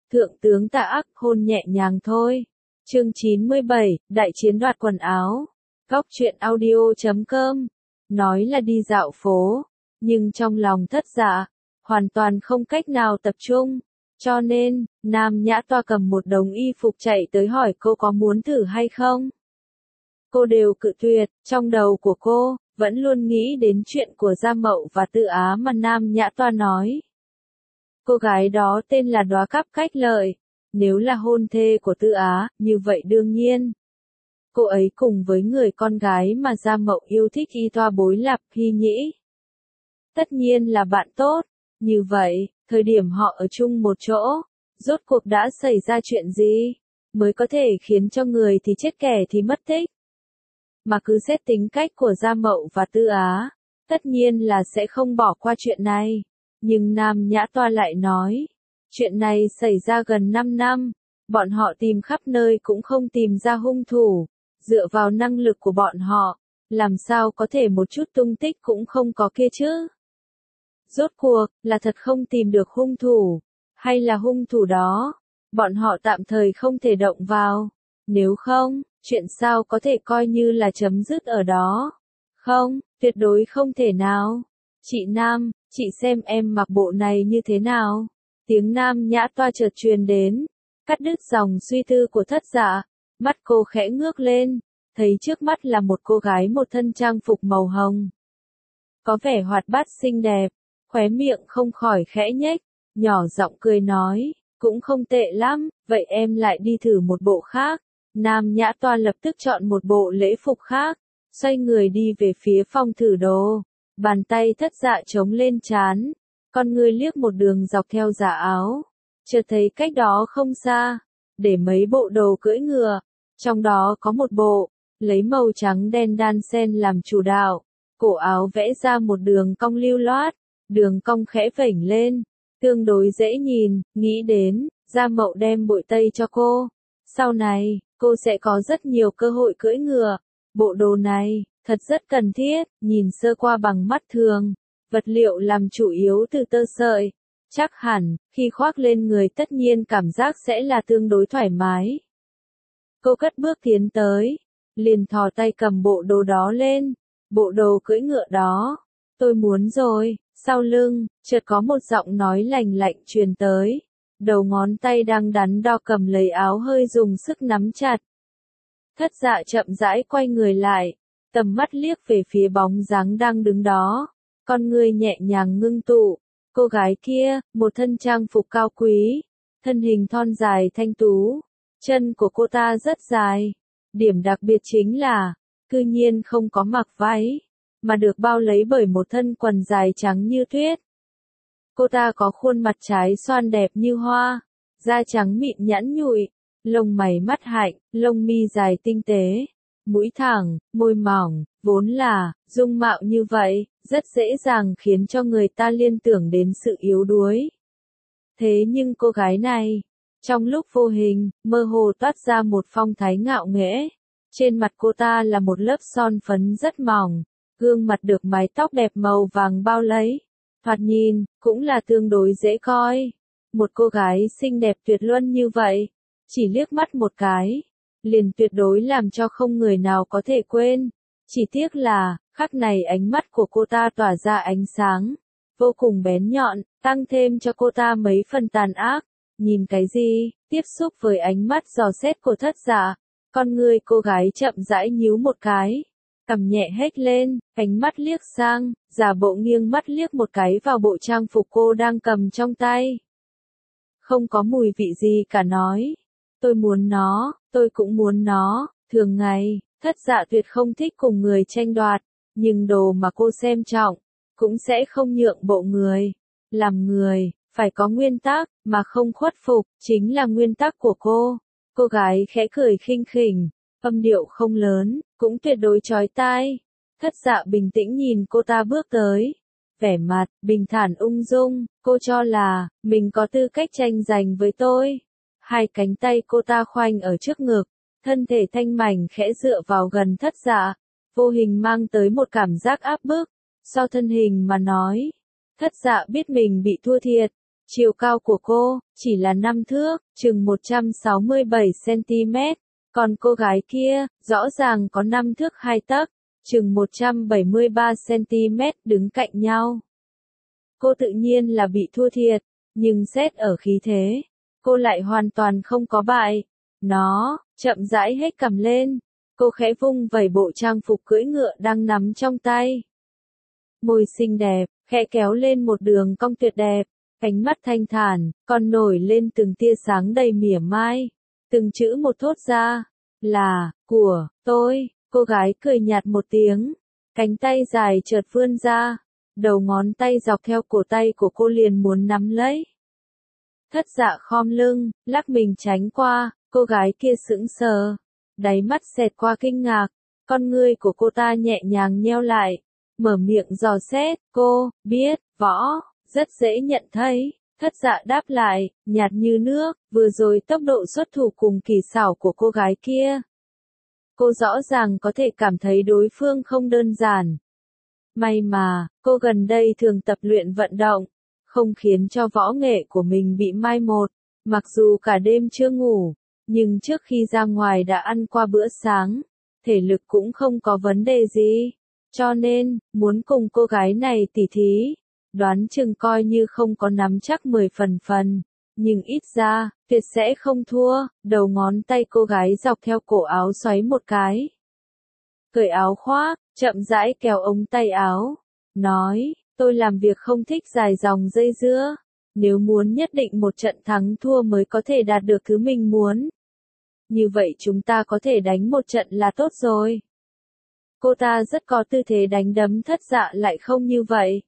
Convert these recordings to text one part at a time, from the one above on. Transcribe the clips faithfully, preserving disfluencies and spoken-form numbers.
Thượng tướng Tạ Ác hôn nhẹ nhàng thôi. Chương chín mươi bảy, đại chiến đoạt quần áo. Góc truyện audio chấm com. Nói là đi dạo phố, nhưng trong lòng Thất Dạ, hoàn toàn không cách nào tập trung. Cho nên, Nam Nhã Toa cầm một đống y phục chạy tới hỏi cô có muốn thử hay không. Cô đều cự tuyệt, trong đầu của cô, vẫn luôn nghĩ đến chuyện của Gia Mậu và Tư Á mà Nam Nhã Toa nói. Cô gái đó tên là Đóa Cáp Cách Lợi, nếu là hôn thê của Tư Á, như vậy đương nhiên. Cô ấy cùng với người con gái mà Gia Mậu yêu thích Y Toa Bối Lạp Hy Nhĩ. Tất nhiên là bạn tốt, như vậy, thời điểm họ ở chung một chỗ, rốt cuộc đã xảy ra chuyện gì, mới có thể khiến cho người thì chết kẻ thì mất tích. Mà cứ xét tính cách của Gia Mậu và Tư Á, tất nhiên là sẽ không bỏ qua chuyện này. Nhưng Nam Nhã Toa lại nói, chuyện này xảy ra gần năm năm, bọn họ tìm khắp nơi cũng không tìm ra hung thủ, dựa vào năng lực của bọn họ, làm sao có thể một chút tung tích cũng không có kia chứ? Rốt cuộc, là thật không tìm được hung thủ, hay là hung thủ đó, bọn họ tạm thời không thể động vào, nếu không, chuyện sao có thể coi như là chấm dứt ở đó? Không, tuyệt đối không thể nào. Chị Nam, chị xem em mặc bộ này như thế nào? Tiếng Nam Nhã Toa chợt truyền đến, cắt đứt dòng suy tư của Thất Dạ, mắt cô khẽ ngước lên, thấy trước mắt là một cô gái một thân trang phục màu hồng. Có vẻ hoạt bát xinh đẹp, khóe miệng không khỏi khẽ nhếch, nhỏ giọng cười nói, cũng không tệ lắm, vậy em lại đi thử một bộ khác. Nam Nhã Toa lập tức chọn một bộ lễ phục khác, xoay người đi về phía phòng thử đồ. Bàn tay Thất Dạ chống lên trán, con người liếc một đường dọc theo giả áo, chợt thấy cách đó không xa, để mấy bộ đồ cưỡi ngựa, trong đó có một bộ, lấy màu trắng đen đan xen làm chủ đạo, cổ áo vẽ ra một đường cong lưu loát, đường cong khẽ vểnh lên, tương đối dễ nhìn, nghĩ đến, Gia Mậu đem bội tây cho cô, sau này, cô sẽ có rất nhiều cơ hội cưỡi ngựa, bộ đồ này thật rất cần thiết, nhìn sơ qua bằng mắt thường, vật liệu làm chủ yếu từ tơ sợi, chắc hẳn, khi khoác lên người tất nhiên cảm giác sẽ là tương đối thoải mái. Cô cất bước tiến tới, liền thò tay cầm bộ đồ đó lên, bộ đồ cưỡi ngựa đó, tôi muốn rồi, sau lưng, chợt có một giọng nói lành lạnh truyền tới, đầu ngón tay đang đắn đo cầm lấy áo hơi dùng sức nắm chặt. Thất Dạ chậm rãi quay người lại, tầm mắt liếc về phía bóng dáng đang đứng đó, con người nhẹ nhàng ngưng tụ, cô gái kia, một thân trang phục cao quý, thân hình thon dài thanh tú, chân của cô ta rất dài, điểm đặc biệt chính là, cư nhiên không có mặc váy, mà được bao lấy bởi một thân quần dài trắng như tuyết. Cô ta có khuôn mặt trái xoan đẹp như hoa, da trắng mịn nhẵn nhụi, lông mày mắt hạnh, lông mi dài tinh tế, mũi thẳng, môi mỏng, vốn là, dung mạo như vậy, rất dễ dàng khiến cho người ta liên tưởng đến sự yếu đuối. Thế nhưng cô gái này, trong lúc vô hình, mơ hồ toát ra một phong thái ngạo nghễ. Trên mặt cô ta là một lớp son phấn rất mỏng, gương mặt được mái tóc đẹp màu vàng bao lấy. Thoạt nhìn, cũng là tương đối dễ coi. Một cô gái xinh đẹp tuyệt luân như vậy, chỉ liếc mắt một cái, liền tuyệt đối làm cho không người nào có thể quên. Chỉ tiếc là, khắc này ánh mắt của cô ta tỏa ra ánh sáng, vô cùng bén nhọn, tăng thêm cho cô ta mấy phần tàn ác. Nhìn cái gì, tiếp xúc với ánh mắt dò xét của Thất Dạ, con người cô gái chậm rãi nhíu một cái, cằm nhẹ hét lên, ánh mắt liếc sang, giả bộ nghiêng mắt liếc một cái vào bộ trang phục cô đang cầm trong tay. Không có mùi vị gì cả nói, tôi muốn nó, tôi cũng muốn nó, thường ngày, Thất Dạ tuyệt không thích cùng người tranh đoạt, nhưng đồ mà cô xem trọng, cũng sẽ không nhượng bộ người. Làm người, phải có nguyên tắc, mà không khuất phục, chính là nguyên tắc của cô. Cô gái khẽ cười khinh khỉnh, âm điệu không lớn, cũng tuyệt đối chói tai. Thất Dạ bình tĩnh nhìn cô ta bước tới, vẻ mặt, bình thản ung dung, cô cho là, mình có tư cách tranh giành với tôi. Hai cánh tay cô ta khoanh ở trước ngực, thân thể thanh mảnh khẽ dựa vào gần Thất Dạ, vô hình mang tới một cảm giác áp bức, so thân hình mà nói. Thất Dạ biết mình bị thua thiệt, Chiều cao của cô, chỉ là năm thước, chừng một trăm sáu mươi bảy xăng-ti-mét. Còn cô gái kia, rõ ràng có năm thước hai tấc, chừng một trăm bảy mươi ba xăng-ti-mét đứng cạnh nhau. Cô tự nhiên là bị thua thiệt, nhưng xét ở khí thế, cô lại hoàn toàn không có bại. Nó, chậm rãi hết cầm lên, cô khẽ vung vẩy bộ trang phục cưỡi ngựa đang nắm trong tay. Môi xinh đẹp, khẽ kéo lên một đường cong tuyệt đẹp, ánh mắt thanh thản, còn nổi lên từng tia sáng đầy mỉa mai. Từng chữ một thốt ra, là, của, tôi. Cô gái cười nhạt một tiếng, cánh tay dài chợt vươn ra, đầu ngón tay dọc theo cổ tay của cô liền muốn nắm lấy. Thất Dạ khom lưng, lắc mình tránh qua, cô gái kia sững sờ, đáy mắt xẹt qua kinh ngạc, con ngươi của cô ta nhẹ nhàng nheo lại, mở miệng dò xét, cô, biết, võ, rất dễ nhận thấy. Thất Dạ đáp lại, nhạt như nước, vừa rồi tốc độ xuất thủ cùng kỳ xảo của cô gái kia. Cô rõ ràng có thể cảm thấy đối phương không đơn giản. May mà, cô gần đây thường tập luyện vận động, không khiến cho võ nghệ của mình bị mai một. Mặc dù cả đêm chưa ngủ, nhưng trước khi ra ngoài đã ăn qua bữa sáng, thể lực cũng không có vấn đề gì. Cho nên, muốn cùng cô gái này tỉ thí, đoán chừng coi như không có nắm chắc mười phần phần. Nhưng ít ra, tuyệt sẽ không thua. Đầu ngón tay cô gái dọc theo cổ áo xoáy một cái. Cởi áo khoác, chậm rãi kéo ống tay áo. Nói, tôi làm việc không thích dài dòng dây dưa. Nếu muốn nhất định một trận thắng thua mới có thể đạt được thứ mình muốn. Như vậy chúng ta có thể đánh một trận là tốt rồi. Cô ta rất có tư thế đánh đấm. Thất Dạ lại không như vậy.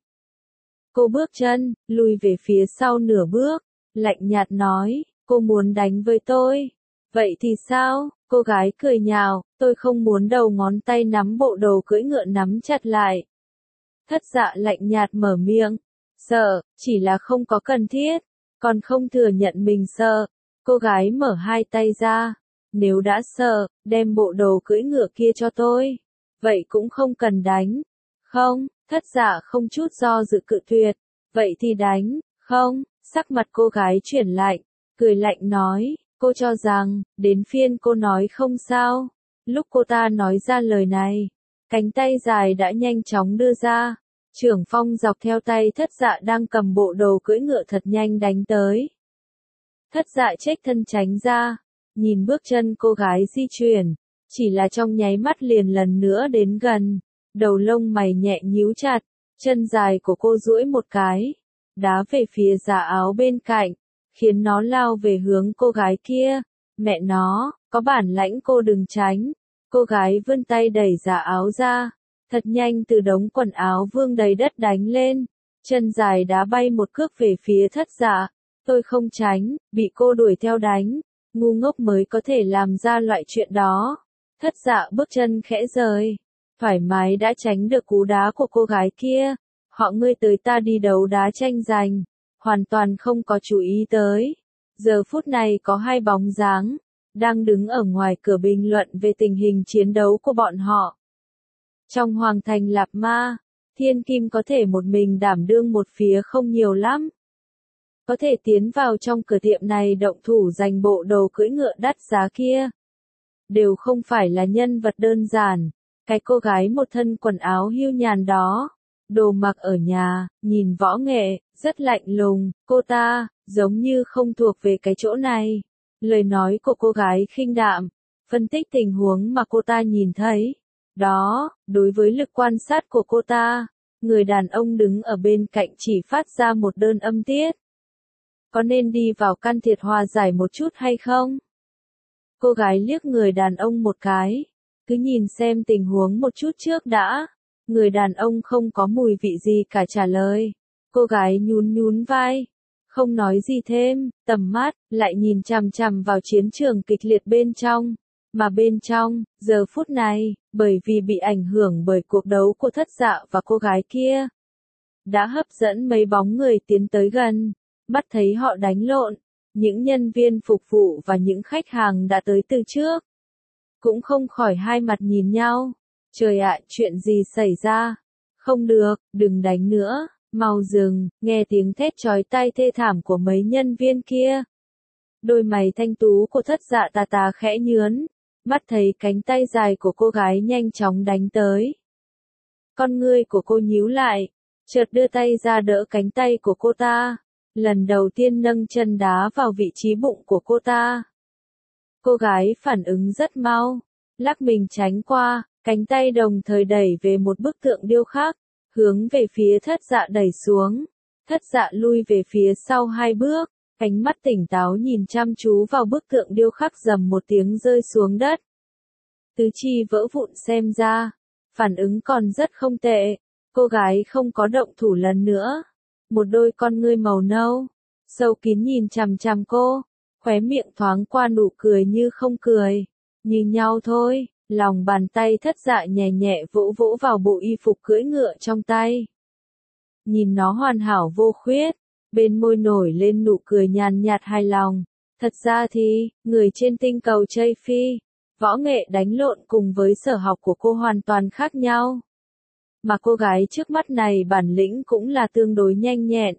Cô bước chân, lùi về phía sau nửa bước, lạnh nhạt nói, cô muốn đánh với tôi. Vậy thì sao? Cô gái cười nhạo, tôi không muốn. Đầu ngón tay nắm bộ đồ cưỡi ngựa nắm chặt lại. Thất Dạ lạnh nhạt mở miệng, sợ, chỉ là không có cần thiết, còn không thừa nhận mình sợ. Cô gái mở hai tay ra, nếu đã sợ, đem bộ đồ cưỡi ngựa kia cho tôi. Vậy cũng không cần đánh. Không, Thất Dạ không chút do dự cự tuyệt. Vậy thì đánh, không, sắc mặt cô gái chuyển lạnh, cười lạnh nói, cô cho rằng, đến phiên cô nói không sao. Lúc cô ta nói ra lời này, cánh tay dài đã nhanh chóng đưa ra, chưởng phong dọc theo tay Thất Dạ đang cầm bộ đồ cưỡi ngựa thật nhanh đánh tới. Thất Dạ chếch thân tránh ra, nhìn bước chân cô gái di chuyển, chỉ là trong nháy mắt liền lần nữa đến gần, đầu lông mày nhẹ nhíu chặt, chân dài của cô duỗi một cái, đá về phía giả áo bên cạnh, khiến nó lao về hướng cô gái kia. Mẹ nó, có bản lãnh cô đừng tránh. Cô gái vươn tay đẩy giả áo ra, thật nhanh từ đống quần áo vương đầy đất đánh lên, chân dài đá bay một cước về phía Thất Dạ. Tôi không tránh, bị cô đuổi theo đánh, ngu ngốc mới có thể làm ra loại chuyện đó. Thất Dạ bước chân khẽ rời, thoải mái đã tránh được cú đá của cô gái kia. Họ ngươi tới ta đi đấu đá tranh giành, hoàn toàn không có chú ý tới. Giờ phút này có hai bóng dáng, đang đứng ở ngoài cửa bình luận về tình hình chiến đấu của bọn họ. Trong Hoàng thành Lạp Ma, Thiên Kim có thể một mình đảm đương một phía không nhiều lắm. Có thể tiến vào trong cửa tiệm này động thủ giành bộ đồ cưỡi ngựa đắt giá kia. Đều không phải là nhân vật đơn giản. Cái cô gái một thân quần áo hưu nhàn đó, đồ mặc ở nhà, nhìn võ nghệ, rất lạnh lùng. Cô ta, giống như không thuộc về cái chỗ này. Lời nói của cô gái khinh đạm, phân tích tình huống mà cô ta nhìn thấy. Đó, đối với lực quan sát của cô ta, người đàn ông đứng ở bên cạnh chỉ phát ra một đơn âm tiết. Có nên đi vào can thiệp hòa giải một chút hay không? Cô gái liếc người đàn ông một cái, cứ nhìn xem tình huống một chút trước đã. Người đàn ông không có mùi vị gì cả trả lời. Cô gái nhún nhún vai, không nói gì thêm, tầm mắt lại nhìn chằm chằm vào chiến trường kịch liệt bên trong. Mà bên trong, giờ phút này, bởi vì bị ảnh hưởng bởi cuộc đấu của Thất Dạ và cô gái kia, đã hấp dẫn mấy bóng người tiến tới gần. Mắt thấy họ đánh lộn, những nhân viên phục vụ và những khách hàng đã tới từ trước, cũng không khỏi hai mặt nhìn nhau. Trời ạ, chuyện gì xảy ra? Không được, đừng đánh nữa. Mau dừng, nghe tiếng thét chói tai thê thảm của mấy nhân viên kia. Đôi mày thanh tú của thất dạ tà tà khẽ nhướn, mắt thấy cánh tay dài của cô gái nhanh chóng đánh tới. Con ngươi của cô nhíu lại, chợt đưa tay ra đỡ cánh tay của cô ta, lần đầu tiên nâng chân đá vào vị trí bụng của cô ta. Cô gái phản ứng rất mau, lắc mình tránh qua, cánh tay đồng thời đẩy về một bức tượng điêu khắc, hướng về phía thất dạ đẩy xuống. Thất dạ lui về phía sau hai bước, ánh mắt tỉnh táo nhìn chăm chú vào bức tượng điêu khắc, rầm một tiếng rơi xuống đất. Tứ chi vỡ vụn xem ra, phản ứng còn rất không tệ, cô gái không có động thủ lần nữa. Một đôi con ngươi màu nâu, sâu kín nhìn chằm chằm cô, khóe miệng thoáng qua nụ cười như không cười, như nhau thôi. Lòng bàn tay thất dạ nhẹ nhẹ vỗ vỗ vào bộ y phục cưỡi ngựa trong tay. Nhìn nó hoàn hảo vô khuyết, bên môi nổi lên nụ cười nhàn nhạt hài lòng. Thật ra thì, người trên tinh cầu Tây Phi, võ nghệ đánh lộn cùng với sở học của cô hoàn toàn khác nhau. Mà cô gái trước mắt này bản lĩnh cũng là tương đối nhanh nhẹn.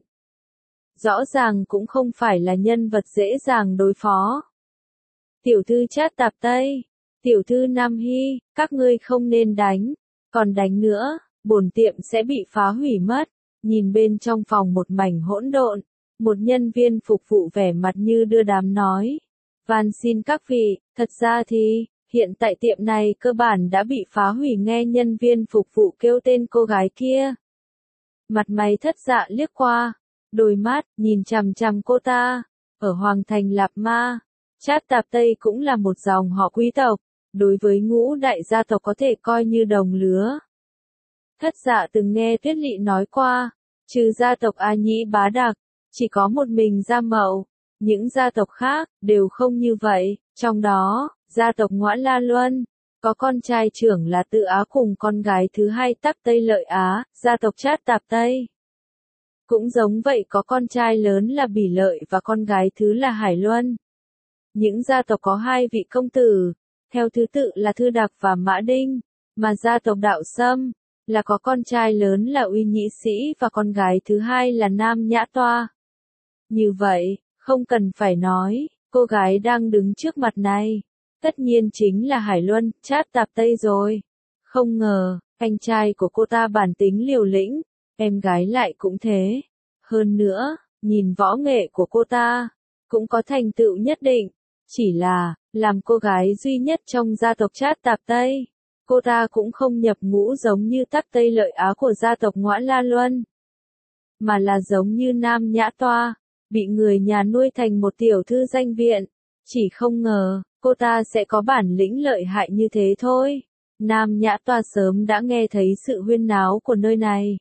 Rõ ràng cũng không phải là nhân vật dễ dàng đối phó. Tiểu thư Trát Tạp Tây, tiểu thư Nam Hy, các ngươi không nên đánh, còn đánh nữa, bổn tiệm sẽ bị phá hủy mất. Nhìn bên trong phòng một mảnh hỗn độn, một nhân viên phục vụ vẻ mặt như đưa đám nói. Van xin các vị, thật ra thì, hiện tại tiệm này cơ bản đã bị phá hủy, nghe nhân viên phục vụ kêu tên cô gái kia. Mặt mày thất dạ liếc qua, đôi mắt, nhìn chằm chằm cô ta. Ở Hoàng thành Lạp Ma, Trát Tạp Tây cũng là một dòng họ quý tộc, đối với ngũ đại gia tộc có thể coi như đồng lứa. Thất dạ từng nghe Tuyết Lị nói qua, trừ gia tộc A Nhĩ Bá Đặc, chỉ có một mình Gia Mậu, những gia tộc khác, đều không như vậy, trong đó, gia tộc Ngoã La Luân, có con trai trưởng là Tự Á cùng con gái thứ hai Tắc Tây Lợi Á, gia tộc Trát Tạp Tây. Cũng giống vậy có con trai lớn là Bỉ Lợi và con gái thứ là Hải Luân. Những gia tộc có hai vị công tử, theo thứ tự là Thư Đặc và Mã Đinh, mà gia tộc Đạo Sâm, là có con trai lớn là Uy Nhĩ Sĩ và con gái thứ hai là Nam Nhã Toa. Như vậy, không cần phải nói, cô gái đang đứng trước mặt này, tất nhiên chính là Hải Luân, Trát Tạp Tây rồi. Không ngờ, anh trai của cô ta bản tính liều lĩnh, em gái lại cũng thế. Hơn nữa, nhìn võ nghệ của cô ta, cũng có thành tựu nhất định, chỉ là, làm cô gái duy nhất trong gia tộc Trát Tạp Tây. Cô ta cũng không nhập ngũ giống như Tắc Tây Lợi Á của gia tộc Ngoã La Luân, mà là giống như Nam Nhã Toa, bị người nhà nuôi thành một tiểu thư danh viện. Chỉ không ngờ, cô ta sẽ có bản lĩnh lợi hại như thế thôi. Nam Nhã Toa sớm đã nghe thấy sự huyên náo của nơi này.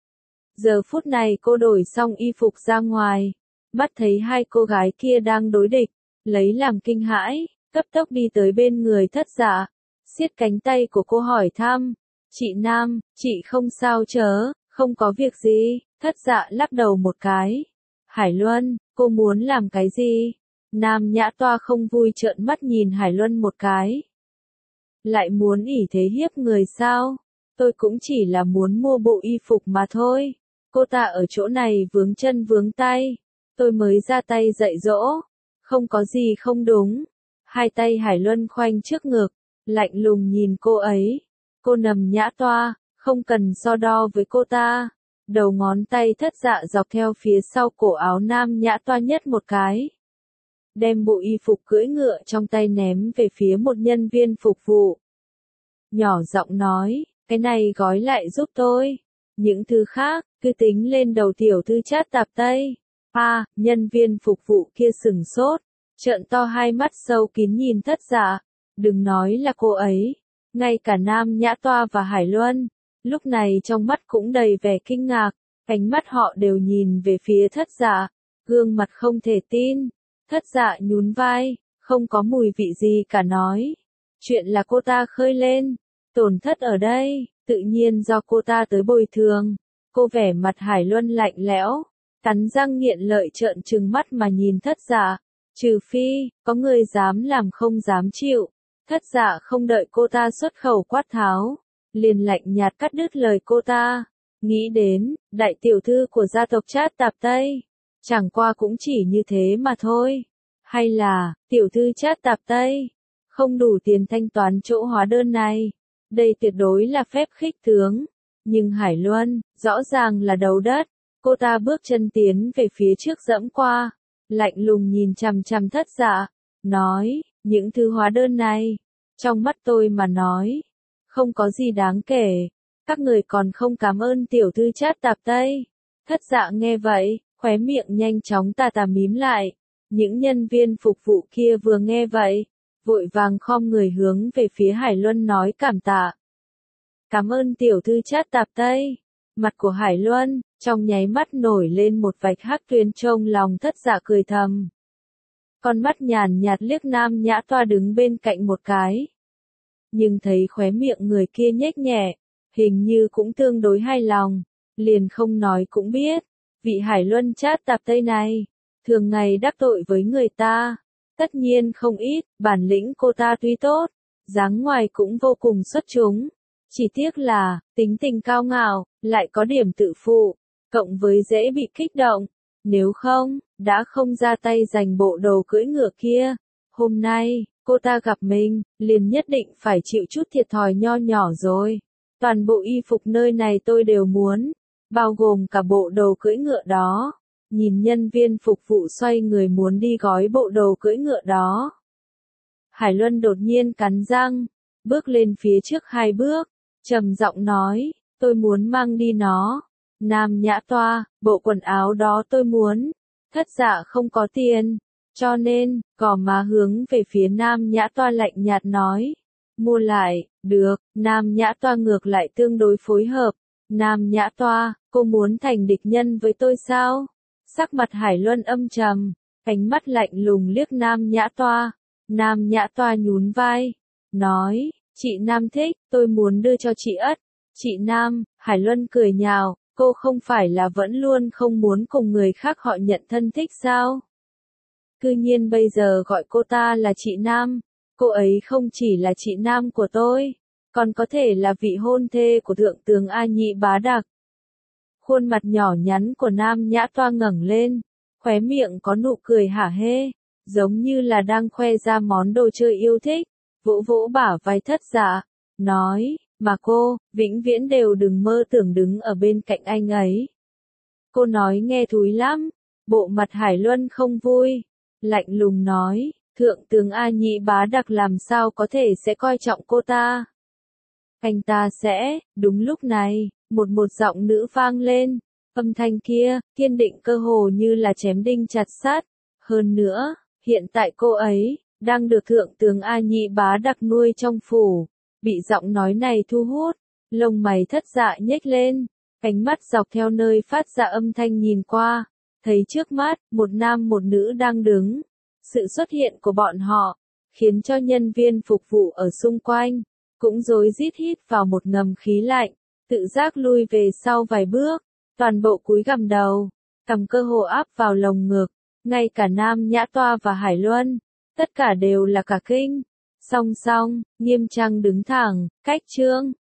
Giờ phút này cô đổi xong y phục ra ngoài, bắt thấy hai cô gái kia đang đối địch, lấy làm kinh hãi, cấp tốc đi tới bên người thất dạ, siết cánh tay của cô hỏi thăm, chị Nam, chị không sao chớ, không có việc gì. Thất dạ lắc đầu một cái. Hải Luân, cô muốn làm cái gì? Nam Nhã Toa không vui trợn mắt nhìn Hải Luân một cái. Lại muốn ỷ thế hiếp người sao? Tôi cũng chỉ là muốn mua bộ y phục mà thôi. Cô ta ở chỗ này vướng chân vướng tay, tôi mới ra tay dạy dỗ, không có gì không đúng. Hai tay Hải Luân khoanh trước ngực, lạnh lùng nhìn cô ấy. Cô Nằm Nhã Toa, không cần so đo với cô ta. Đầu ngón tay thất dạ dọc theo phía sau cổ áo Nam Nhã Toa nhất một cái. Đem bộ y phục cưỡi ngựa trong tay ném về phía một nhân viên phục vụ. Nhỏ giọng nói, cái này gói lại giúp tôi. Những thứ khác, cứ tính lên đầu tiểu thư Trát Tạp Tây. À, nhân viên phục vụ kia sừng sốt, trợn to hai mắt sâu kín nhìn thất dạ. Đừng nói là cô ấy, ngay cả Nam Nhã Toa và Hải Luân, lúc này trong mắt cũng đầy vẻ kinh ngạc, ánh mắt họ đều nhìn về phía thất dạ, gương mặt không thể tin. Thất dạ nhún vai, không có mùi vị gì cả nói. Chuyện là cô ta khơi lên, tổn thất ở đây, tự nhiên do cô ta tới bồi thường. Cô vẻ mặt Hải Luân lạnh lẽo, cắn răng nghiện lợi trợn trừng mắt mà nhìn thất dạ. Trừ phi, có người dám làm không dám chịu. Thất dạ không đợi cô ta xuất khẩu quát tháo, liền lạnh nhạt cắt đứt lời cô ta. nghĩ đến, đại tiểu thư của gia tộc Trát Tạp Tây. Chẳng qua cũng chỉ như thế mà thôi. Hay là, tiểu thư Trát Tạp Tây, không đủ tiền thanh toán chỗ hóa đơn này. Đây tuyệt đối là phép khích tướng. Nhưng Hải Luân, rõ ràng là đầu đất. Cô ta bước chân tiến về phía trước dẫm qua. Lạnh lùng nhìn chằm chằm Thất Dạ. Nói, những thứ hóa đơn này, trong mắt tôi mà nói, không có gì đáng kể. Các người còn không cảm ơn tiểu thư Trát Tạp Tây. Thất Dạ nghe vậy, khóe miệng nhanh chóng tà tà mím lại. Những nhân viên phục vụ kia vừa nghe vậy, vội vàng khom người hướng về phía Hải Luân nói cảm tạ. Cảm ơn tiểu thư Trát Tạp Tây. Mặt của Hải Luân, trong nháy mắt nổi lên một vạch hắc tuyến, trông lòng Thất Dạ cười thầm. Con mắt nhàn nhạt liếc Nam Nhã Toa đứng bên cạnh một cái. Nhưng thấy khóe miệng người kia nhếch nhẹ, hình như cũng tương đối hài lòng, liền không nói cũng biết, vị Hải Luân Trát Tạp Tây này, thường ngày đắc tội với người ta, tất nhiên không ít, bản lĩnh cô ta tuy tốt, dáng ngoài cũng vô cùng xuất chúng, chỉ tiếc là, tính tình cao ngạo, lại có điểm tự phụ, cộng với dễ bị kích động, nếu không, đã không ra tay giành bộ đồ cưỡi ngựa kia, hôm nay, cô ta gặp mình, liền nhất định phải chịu chút thiệt thòi nho nhỏ rồi. Toàn bộ y phục nơi này tôi đều muốn, bao gồm cả bộ đồ cưỡi ngựa đó. Nhìn nhân viên phục vụ xoay người muốn đi gói bộ đồ cưỡi ngựa đó. Hải Luân đột nhiên cắn răng, bước lên phía trước hai bước, trầm giọng nói, tôi muốn mang đi nó. Nam Nhã Toa, bộ quần áo đó tôi muốn. Thất Dạ không có tiền, cho nên, cỏ má hướng về phía Nam Nhã Toa lạnh nhạt nói. Mua lại, được, Nam Nhã Toa ngược lại tương đối phối hợp. Nam Nhã Toa, cô muốn thành địch nhân với tôi sao? Sắc mặt Hải Luân âm trầm, ánh mắt lạnh lùng liếc Nam Nhã Toa. Nam Nhã Toa nhún vai, nói, chị Nam thích, tôi muốn đưa cho chị ất. Chị Nam, Hải Luân cười nhạo, cô không phải là vẫn luôn không muốn cùng người khác họ nhận thân thích sao? Cư nhiên bây giờ gọi cô ta là chị Nam, cô ấy không chỉ là chị Nam của tôi, còn có thể là vị hôn thê của thượng tướng A Nhị Bá Đặc. Khuôn mặt nhỏ nhắn của Nam Nhã Toa ngẩng lên, khóe miệng có nụ cười hả hê, giống như là đang khoe ra món đồ chơi yêu thích, vỗ vỗ bả vai Thất Dạ, nói, mà cô, vĩnh viễn đều đừng mơ tưởng đứng ở bên cạnh anh ấy. Cô nói nghe thúi lắm, bộ mặt Hải Luân không vui, lạnh lùng nói, thượng tướng A Nhị Bá Đặc làm sao có thể sẽ coi trọng cô ta. Anh ta sẽ, đúng lúc này, một một giọng nữ vang lên, âm thanh kia, kiên định cơ hồ như là chém đinh chặt sắt. Hơn nữa, hiện tại cô ấy, đang được thượng tướng A Nhị Bá Đặc nuôi trong phủ, bị giọng nói này thu hút, lông mày Thất Dạ nhếch lên, ánh mắt dọc theo nơi phát ra âm thanh nhìn qua, thấy trước mắt, một nam một nữ đang đứng. Sự xuất hiện của bọn họ, khiến cho nhân viên phục vụ ở xung quanh, cũng rối rít hít vào một ngầm khí lạnh, tự giác lui về sau vài bước, toàn bộ cúi gằm đầu, cầm cơ hồ áp vào lồng ngực, ngay cả Nam Nhã Toa và Hải Luân, tất cả đều là cả kinh. Song song, Nghiêm Trang đứng thẳng, cách chương